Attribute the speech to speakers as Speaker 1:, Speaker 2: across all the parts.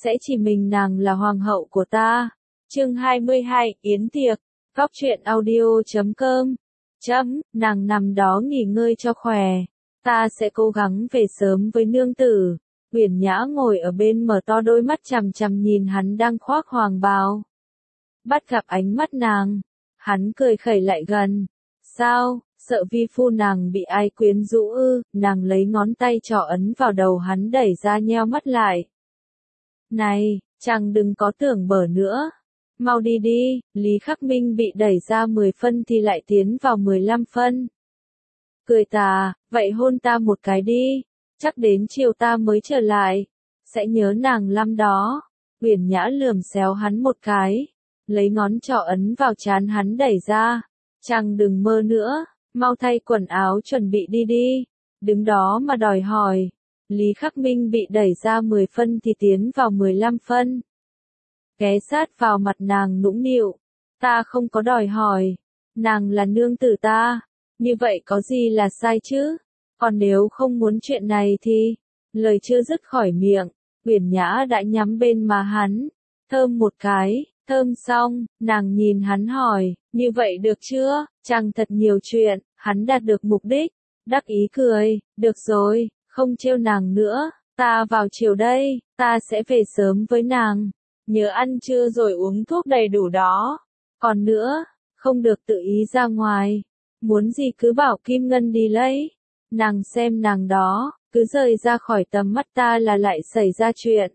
Speaker 1: sẽ chỉ mình nàng là hoàng hậu của ta. Chương 22, Yến tiệc. Góc truyện audio.com. Nàng nằm đó nghỉ ngơi cho khỏe. Ta sẽ cố gắng về sớm với nương tử. Uyển Nhã ngồi ở bên mở to đôi mắt chằm chằm nhìn hắn đang khoác hoàng bào. Bắt gặp ánh mắt nàng, hắn cười khẩy lại gần. Sao, sợ vi phu nàng bị ai quyến rũ ư? Nàng lấy ngón tay trỏ ấn vào đầu hắn đẩy ra nheo mắt lại. Này, chàng đừng có tưởng bở nữa. Mau đi đi, Lý Khắc Minh bị đẩy ra 10 phân thì lại tiến vào 15 phân. Cười tà, vậy hôn ta một cái đi, chắc đến chiều ta mới trở lại, sẽ nhớ nàng lắm đó. Uyển Nhã lườm xéo hắn một cái, lấy ngón trỏ ấn vào trán hắn đẩy ra. Chàng đừng mơ nữa, mau thay quần áo chuẩn bị đi đi, đứng đó mà đòi hỏi. Lý Khắc Minh bị đẩy ra 10 phân thì tiến vào 15 phân. Ghé sát vào mặt nàng nũng nịu, ta không có đòi hỏi, nàng là nương tử ta, như vậy có gì là sai chứ? Còn nếu không muốn chuyện này thì, lời chưa dứt khỏi miệng, Uyển Nhã đã nhắm bên má hắn, thơm một cái, thơm xong, nàng nhìn hắn hỏi, như vậy được chưa? Chàng thật nhiều chuyện, hắn đạt được mục đích, đắc ý cười, được rồi, không trêu nàng nữa, ta vào chiều đây, ta sẽ về sớm với nàng. Nhớ ăn trưa rồi uống thuốc đầy đủ đó. Còn nữa, không được tự ý ra ngoài. Muốn gì cứ bảo Kim Ngân đi lấy. Nàng xem nàng đó, cứ rời ra khỏi tầm mắt ta là lại xảy ra chuyện.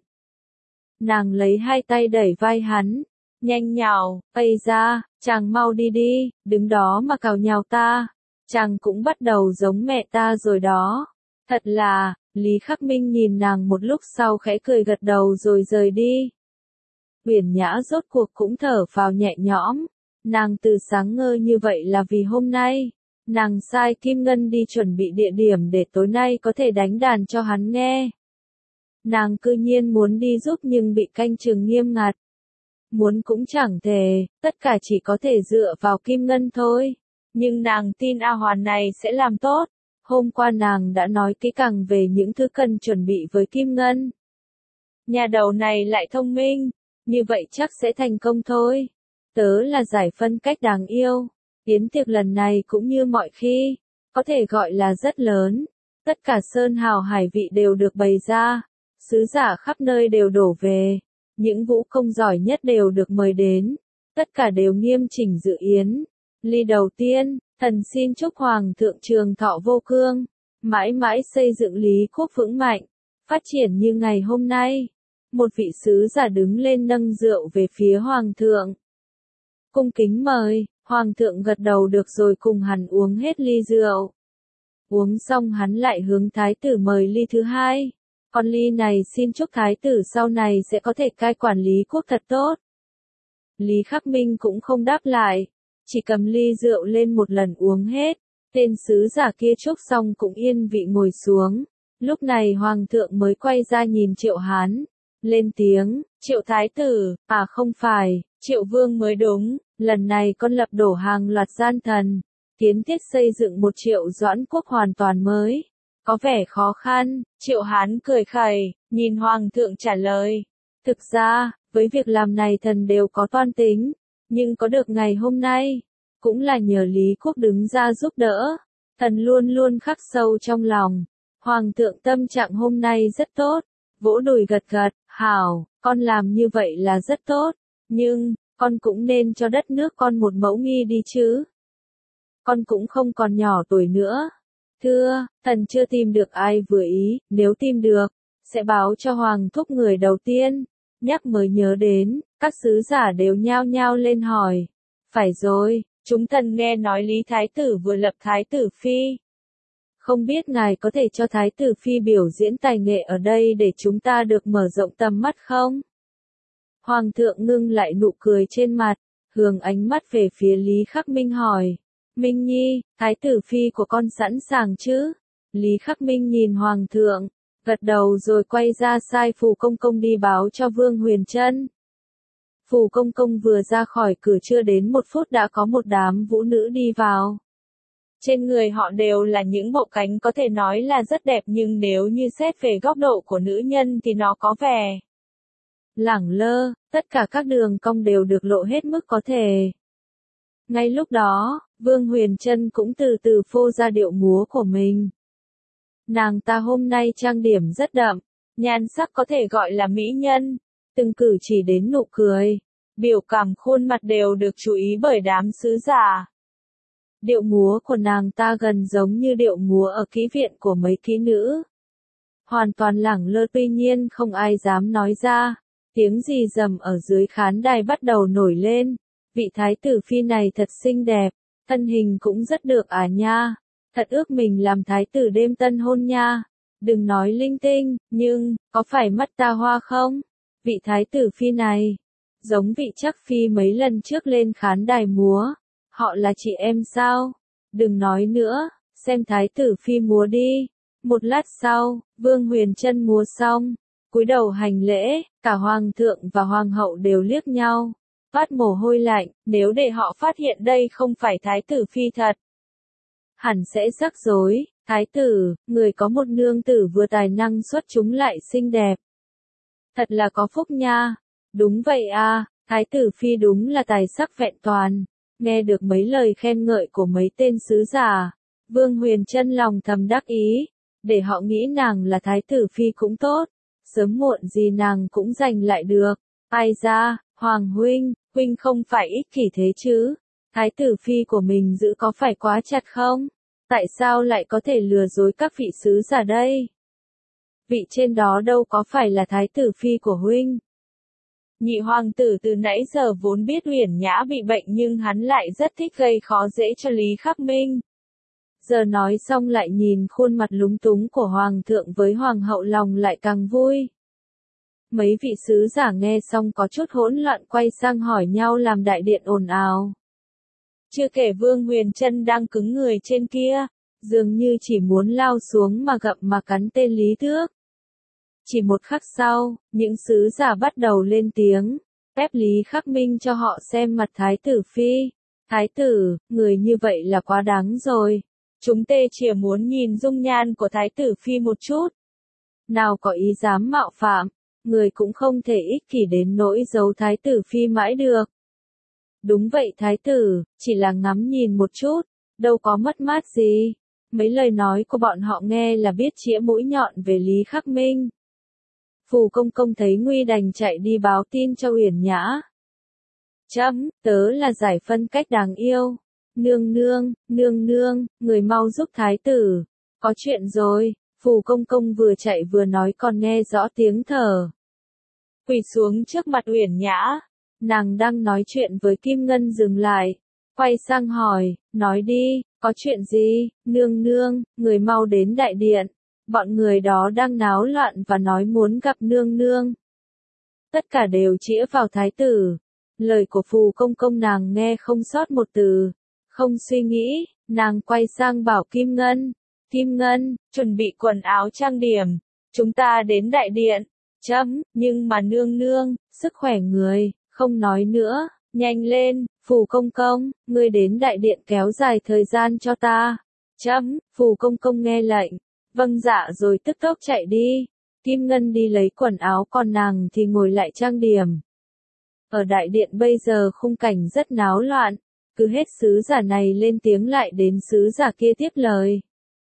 Speaker 1: Nàng lấy hai tay đẩy vai hắn. Nhanh nhào, ây ra, chàng mau đi đi, đứng đó mà cào nhào ta. Chàng cũng bắt đầu giống mẹ ta rồi đó. Thật là, Lý Khắc Minh nhìn nàng một lúc sau khẽ cười gật đầu rồi rời đi. Uyển Nhã rốt cuộc cũng thở phào nhẹ nhõm, nàng từ sáng ngơ như vậy là vì hôm nay, nàng sai Kim Ngân đi chuẩn bị địa điểm để tối nay có thể đánh đàn cho hắn nghe. Nàng cư nhiên muốn đi giúp nhưng bị canh chừng nghiêm ngặt. Muốn cũng chẳng thể, tất cả chỉ có thể dựa vào Kim Ngân thôi. Nhưng nàng tin A Hoàn này sẽ làm tốt. Hôm qua nàng đã nói kỹ càng về những thứ cần chuẩn bị với Kim Ngân. Nhà đầu này lại thông minh. Như vậy chắc sẽ thành công thôi. Tớ là giải phân cách đáng yêu. Yến tiệc lần này cũng như mọi khi, có thể gọi là rất lớn. Tất cả sơn hào hải vị đều được bày ra. Sứ giả khắp nơi đều đổ về. Những vũ công giỏi nhất đều được mời đến. Tất cả đều nghiêm chỉnh dự yến. Ly đầu tiên, thần xin chúc Hoàng thượng trường thọ vô cương. Mãi mãi xây dựng Lý quốc vững mạnh. Phát triển như ngày hôm nay. Một vị sứ giả đứng lên nâng rượu về phía hoàng thượng. Cung kính mời, hoàng thượng gật đầu được rồi cùng hắn uống hết ly rượu. Uống xong hắn lại hướng thái tử mời ly thứ hai. Còn ly này xin chúc thái tử sau này sẽ có thể cai quản Lý quốc thật tốt. Lý Khắc Minh cũng không đáp lại, chỉ cầm ly rượu lên một lần uống hết. Tên sứ giả kia chúc xong cũng yên vị ngồi xuống. Lúc này hoàng thượng mới quay ra nhìn Triệu Hán. Lên tiếng, Triệu thái tử, à không phải, Triệu vương mới đúng, lần này con lập đổ hàng loạt gian thần, kiến thiết xây dựng một Triệu Doãn quốc hoàn toàn mới, có vẻ khó khăn. Triệu Hán cười khẩy, nhìn hoàng thượng trả lời, thực ra, với việc làm này thần đều có toan tính, nhưng có được ngày hôm nay, cũng là nhờ Lý quốc đứng ra giúp đỡ, thần luôn luôn khắc sâu trong lòng, hoàng thượng tâm trạng hôm nay rất tốt. Vỗ đùi gật gật, hảo, con làm như vậy là rất tốt, nhưng, con cũng nên cho đất nước con một mẫu nghi đi chứ. Con cũng không còn nhỏ tuổi nữa. Thưa, thần chưa tìm được ai vừa ý, nếu tìm được, sẽ báo cho hoàng thúc người đầu tiên. Nhắc mới nhớ đến, các sứ giả đều nhao nhao lên hỏi. Phải rồi, chúng thần nghe nói Lý Thái tử vừa lập Thái tử Phi. Không biết ngài có thể cho Thái tử Phi biểu diễn tài nghệ ở đây để chúng ta được mở rộng tầm mắt không? Hoàng thượng ngưng lại nụ cười trên mặt, hướng ánh mắt về phía Lý Khắc Minh hỏi. Minh Nhi, Thái tử Phi của con sẵn sàng chứ? Lý Khắc Minh nhìn Hoàng thượng, gật đầu rồi quay ra sai Phù Công Công đi báo cho Vương Huyền Trân. Phù Công Công vừa ra khỏi cửa chưa đến 1 phút đã có một đám vũ nữ đi vào. Trên người họ đều là những bộ cánh có thể nói là rất đẹp nhưng nếu như xét về góc độ của nữ nhân thì nó có vẻ lẳng lơ, tất cả các đường cong đều được lộ hết mức có thể. Ngay lúc đó, Vương Huyền Trân cũng từ từ phô ra điệu múa của mình. Nàng ta hôm nay trang điểm rất đậm, nhan sắc có thể gọi là mỹ nhân, từng cử chỉ đến nụ cười, biểu cảm khuôn mặt đều được chú ý bởi đám sứ giả. Điệu múa của nàng ta gần giống như điệu múa ở kỹ viện của mấy kỹ nữ. Hoàn toàn lẳng lơ, tuy nhiên không ai dám nói ra. Tiếng rì rầm ở dưới khán đài bắt đầu nổi lên. Vị thái tử phi này thật xinh đẹp, thân hình cũng rất được à nha. Thật ước mình làm thái tử đêm tân hôn nha. Đừng nói linh tinh, nhưng, có phải mắt ta hoa không? Vị thái tử phi này, giống vị Trắc phi mấy lần trước lên khán đài múa. Họ là chị em sao? Đừng nói nữa, xem thái tử phi múa đi. Một lát sau, Vương Huyền Trân múa xong, cúi đầu hành lễ, cả hoàng thượng và hoàng hậu đều liếc nhau, toát mồ hôi lạnh, nếu để họ phát hiện đây không phải thái tử phi thật, hẳn sẽ rắc rối. Thái tử, người có một nương tử vừa tài năng xuất chúng lại xinh đẹp. Thật là có phúc nha. Đúng vậy à, thái tử phi đúng là tài sắc vẹn toàn. Nghe được mấy lời khen ngợi của mấy tên sứ giả, Vương Huyền Trân lòng thầm đắc ý, để họ nghĩ nàng là thái tử phi cũng tốt, sớm muộn gì nàng cũng giành lại được. Ai ra, Hoàng huynh, huynh không phải ích kỷ thế chứ? Thái tử phi của mình giữ có phải quá chặt không? Tại sao lại có thể lừa dối các vị sứ giả đây? Vị trên đó đâu có phải là thái tử phi của huynh? Nhị hoàng tử từ nãy giờ vốn biết Uyển Nhã bị bệnh nhưng hắn lại rất thích gây khó dễ cho Lý Khắc Minh. Giờ nói xong lại nhìn khuôn mặt lúng túng của hoàng thượng với hoàng hậu, lòng lại càng vui. Mấy vị sứ giả nghe xong có chút hỗn loạn quay sang hỏi nhau làm đại điện ồn ào. Chưa kể Vương Huyền Trân đang cứng người trên kia, dường như chỉ muốn lao xuống mà gặm mà cắn tên Lý Tước. Chỉ một khắc sau, những sứ giả bắt đầu lên tiếng, ép Lý Khắc Minh cho họ xem mặt thái tử phi. Thái tử, người như vậy là quá đáng rồi. Chúng tê chỉ muốn nhìn dung nhan của thái tử phi một chút. Nào có ý dám mạo phạm, người cũng không thể ích kỷ đến nỗi giấu thái tử phi mãi được. Đúng vậy thái tử, chỉ là ngắm nhìn một chút, đâu có mất mát gì. Mấy lời nói của bọn họ nghe là biết chĩa mũi nhọn về Lý Khắc Minh. Phù công công thấy nguy đành chạy đi báo tin cho Uyển Nhã. Tớ là giải phân cách đáng yêu. Nương nương, người mau giúp thái tử. Có chuyện rồi, Phù công công vừa chạy vừa nói còn nghe rõ tiếng thở. Quỳ xuống trước mặt Uyển Nhã. Nàng đang nói chuyện với Kim Ngân dừng lại. Quay sang hỏi, nói đi, có chuyện gì? Nương, người mau đến đại điện. Bọn người đó đang náo loạn và nói muốn gặp nương. Tất cả đều chĩa vào thái tử. Lời của Phù công công nàng nghe không sót một từ. Không suy nghĩ, nàng quay sang bảo Kim Ngân, chuẩn bị quần áo trang điểm. Chúng ta đến đại điện. Nhưng mà nương, sức khỏe người, không nói nữa, nhanh lên, Phù công công, ngươi đến đại điện kéo dài thời gian cho ta. Phù công công nghe lệnh. Vâng dạ rồi tức tốc chạy đi. Kim Ngân đi lấy quần áo còn nàng thì ngồi lại trang điểm. Ở đại điện bây giờ khung cảnh rất náo loạn. Cứ hết sứ giả này lên tiếng lại đến sứ giả kia tiếp lời.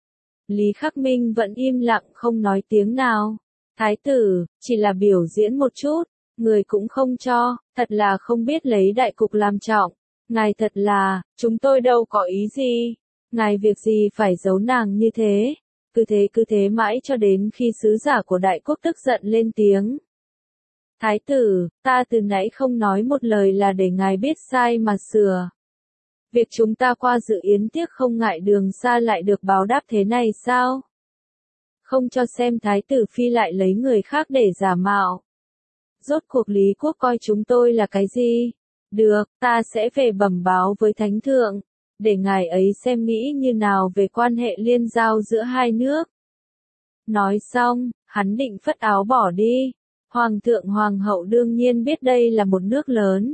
Speaker 1: Lý Khắc Minh vẫn im lặng không nói tiếng nào. Thái tử, chỉ là biểu diễn một chút, người cũng không cho, thật là không biết lấy đại cục làm trọng. Ngài thật là, chúng tôi đâu có ý gì. Ngài việc gì phải giấu nàng như thế. Cứ thế mãi cho đến khi sứ giả của đại quốc tức giận lên tiếng. Thái tử, ta từ nãy không nói một lời là để ngài biết sai mà sửa. Việc chúng ta qua dự yến tiếc không ngại đường xa lại được báo đáp thế này sao? Không cho xem thái tử phi lại lấy người khác để giả mạo. Rốt cuộc Lý quốc coi chúng tôi là cái gì? Được, ta sẽ về bẩm báo với thánh thượng. Để ngài ấy xem nghĩ như nào về quan hệ liên giao giữa hai nước. Nói xong, hắn định phất áo bỏ đi. Hoàng thượng hoàng hậu đương nhiên biết đây là một nước lớn.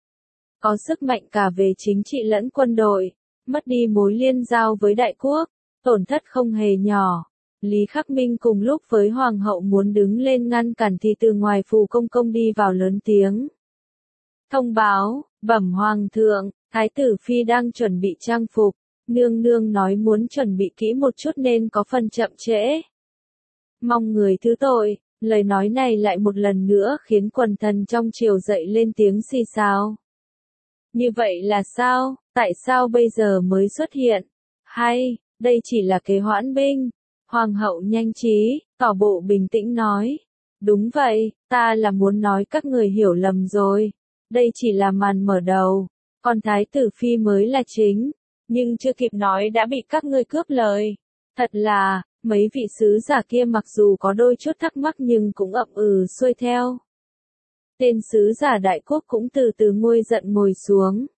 Speaker 1: Có sức mạnh cả về chính trị lẫn quân đội. Mất đi mối liên giao với đại quốc, tổn thất không hề nhỏ. Lý Khắc Minh cùng lúc với hoàng hậu muốn đứng lên ngăn cản thì từ ngoài Phù Công Công đi vào lớn tiếng. Thông báo, bẩm hoàng thượng, thái tử phi đang chuẩn bị trang phục, nương nương nói muốn chuẩn bị kỹ một chút nên có phần chậm trễ. Mong người thứ tội, lời nói này lại một lần nữa khiến quần thần trong triều dậy lên tiếng xì xào. Như vậy là sao, tại sao bây giờ mới xuất hiện? Hay, đây chỉ là kế hoãn binh? Hoàng hậu nhanh trí, tỏ bộ bình tĩnh nói. Đúng vậy, ta là muốn nói các người hiểu lầm rồi. Đây chỉ là màn mở đầu, còn thái tử phi mới là chính. Nhưng chưa kịp nói đã bị các ngươi cướp lời. Thật là, mấy vị sứ giả kia mặc dù có đôi chút thắc mắc nhưng cũng ậm xuôi theo. Tên sứ giả đại quốc cũng từ từ nguôi giận ngồi xuống.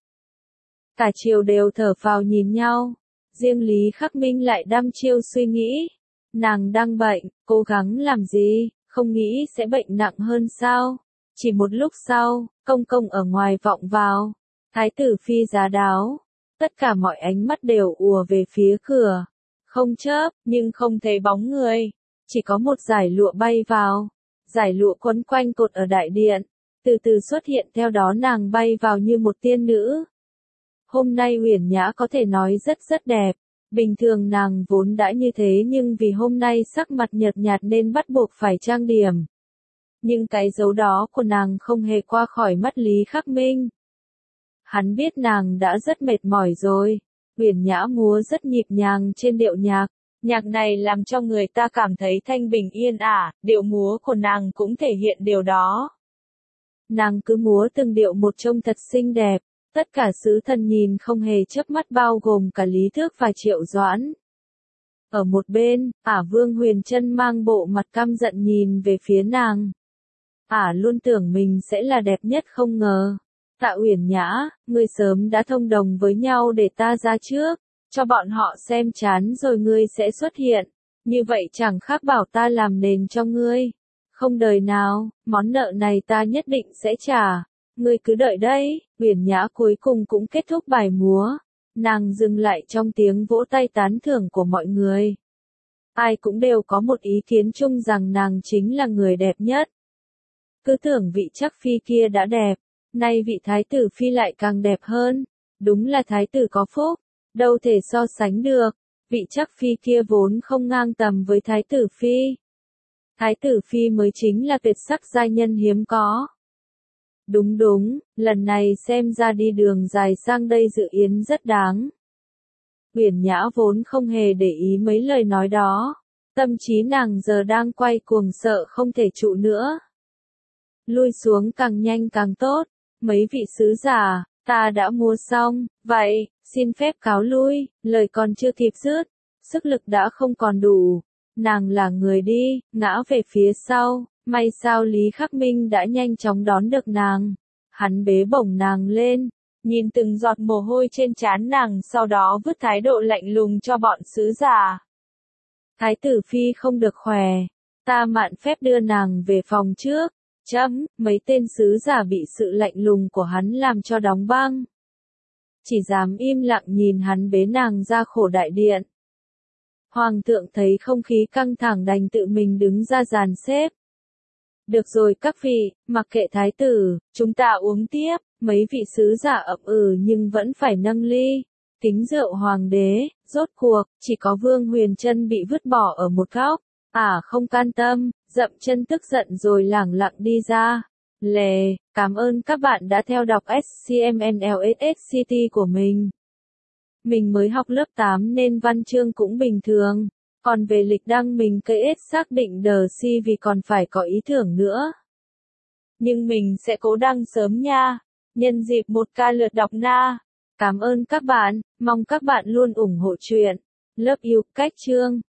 Speaker 1: Cả triều đều thở phào nhìn nhau. Riêng Lý Khắc Minh lại đăm chiêu suy nghĩ. Nàng đang bệnh, cố gắng làm gì, không nghĩ sẽ bệnh nặng hơn sao? Chỉ một lúc sau, công công ở ngoài vọng vào. Thái tử phi giá đáo. Tất cả mọi ánh mắt đều ùa về phía cửa. Không chớp, nhưng không thấy bóng người. Chỉ có một dải lụa bay vào. Dải lụa quấn quanh cột ở đại điện. Từ từ xuất hiện theo đó nàng bay vào như một tiên nữ. Hôm nay Uyển Nhã có thể nói rất đẹp. Bình thường nàng vốn đã như thế nhưng vì hôm nay sắc mặt nhợt nhạt nên bắt buộc phải trang điểm. Nhưng cái dấu đó của nàng không hề qua khỏi mắt Lý Khắc Minh. Hắn biết nàng đã rất mệt mỏi rồi. Uyển Nhã múa rất nhịp nhàng trên điệu nhạc. Nhạc này làm cho người ta cảm thấy thanh bình yên ả, điệu múa của nàng cũng thể hiện điều đó. Nàng cứ múa từng điệu một trông thật xinh đẹp. Tất cả sứ thần nhìn không hề chớp mắt bao gồm cả Lý Thước và Triệu Doãn. Ở một bên, Vương Huyền Trân mang bộ mặt căm giận nhìn về phía nàng. Luôn tưởng mình sẽ là đẹp nhất không ngờ. Tạ Uyển Nhã, ngươi sớm đã thông đồng với nhau để ta ra trước, cho bọn họ xem chán rồi ngươi sẽ xuất hiện. Như vậy chẳng khác bảo ta làm nền cho ngươi. Không đời nào, món nợ này ta nhất định sẽ trả. Ngươi cứ đợi đấy. Uyển Nhã cuối cùng cũng kết thúc bài múa. Nàng dừng lại trong tiếng vỗ tay tán thưởng của mọi người. Ai cũng đều có một ý kiến chung rằng nàng chính là người đẹp nhất. Cứ tưởng vị Trắc phi kia đã đẹp, nay vị thái tử phi lại càng đẹp hơn. Đúng là thái tử có phúc, đâu thể so sánh được. Vị Trắc phi kia vốn không ngang tầm với thái tử phi. Thái tử phi mới chính là tuyệt sắc giai nhân hiếm có. Đúng, lần này xem ra đi đường dài sang đây dự yến rất đáng. Uyển Nhã vốn không hề để ý mấy lời nói đó. Tâm trí nàng giờ đang quay cuồng sợ không thể trụ nữa. Lui xuống càng nhanh càng tốt. Mấy vị sứ giả, ta đã mua xong, vậy, xin phép cáo lui. Lời còn chưa kịp dứt, sức lực đã không còn đủ. Nàng là người đi, ngã về phía sau. May sao Lý Khắc Minh đã nhanh chóng đón được nàng. Hắn bế bổng nàng lên, nhìn từng giọt mồ hôi trên trán nàng sau đó vứt thái độ lạnh lùng cho bọn sứ giả. Thái tử phi không được khỏe, ta mạn phép đưa nàng về phòng trước. Mấy tên sứ giả bị sự lạnh lùng của hắn làm cho đóng băng. Chỉ dám im lặng nhìn hắn bế nàng ra khổ đại điện. Hoàng thượng thấy không khí căng thẳng đành tự mình đứng ra dàn xếp. Được rồi các vị, mặc kệ thái tử, chúng ta uống tiếp. Mấy vị sứ giả ậm nhưng vẫn phải nâng ly. Kính rượu hoàng đế, rốt cuộc, chỉ có Vương Huyền Trân bị vứt bỏ ở một góc. Không can tâm, dậm chân tức giận rồi lẳng lặng đi ra. Cảm ơn các bạn đã theo đọc SCMNLSSCT của mình. Mình mới học lớp 8 nên văn chương cũng bình thường. Còn về lịch đăng mình KS xác định đờ si vì còn phải có ý tưởng nữa. Nhưng mình sẽ cố đăng sớm nha. Nhân dịp 1K lượt đọc na. Cảm ơn các bạn, mong các bạn luôn ủng hộ chuyện. Love you, cách chương.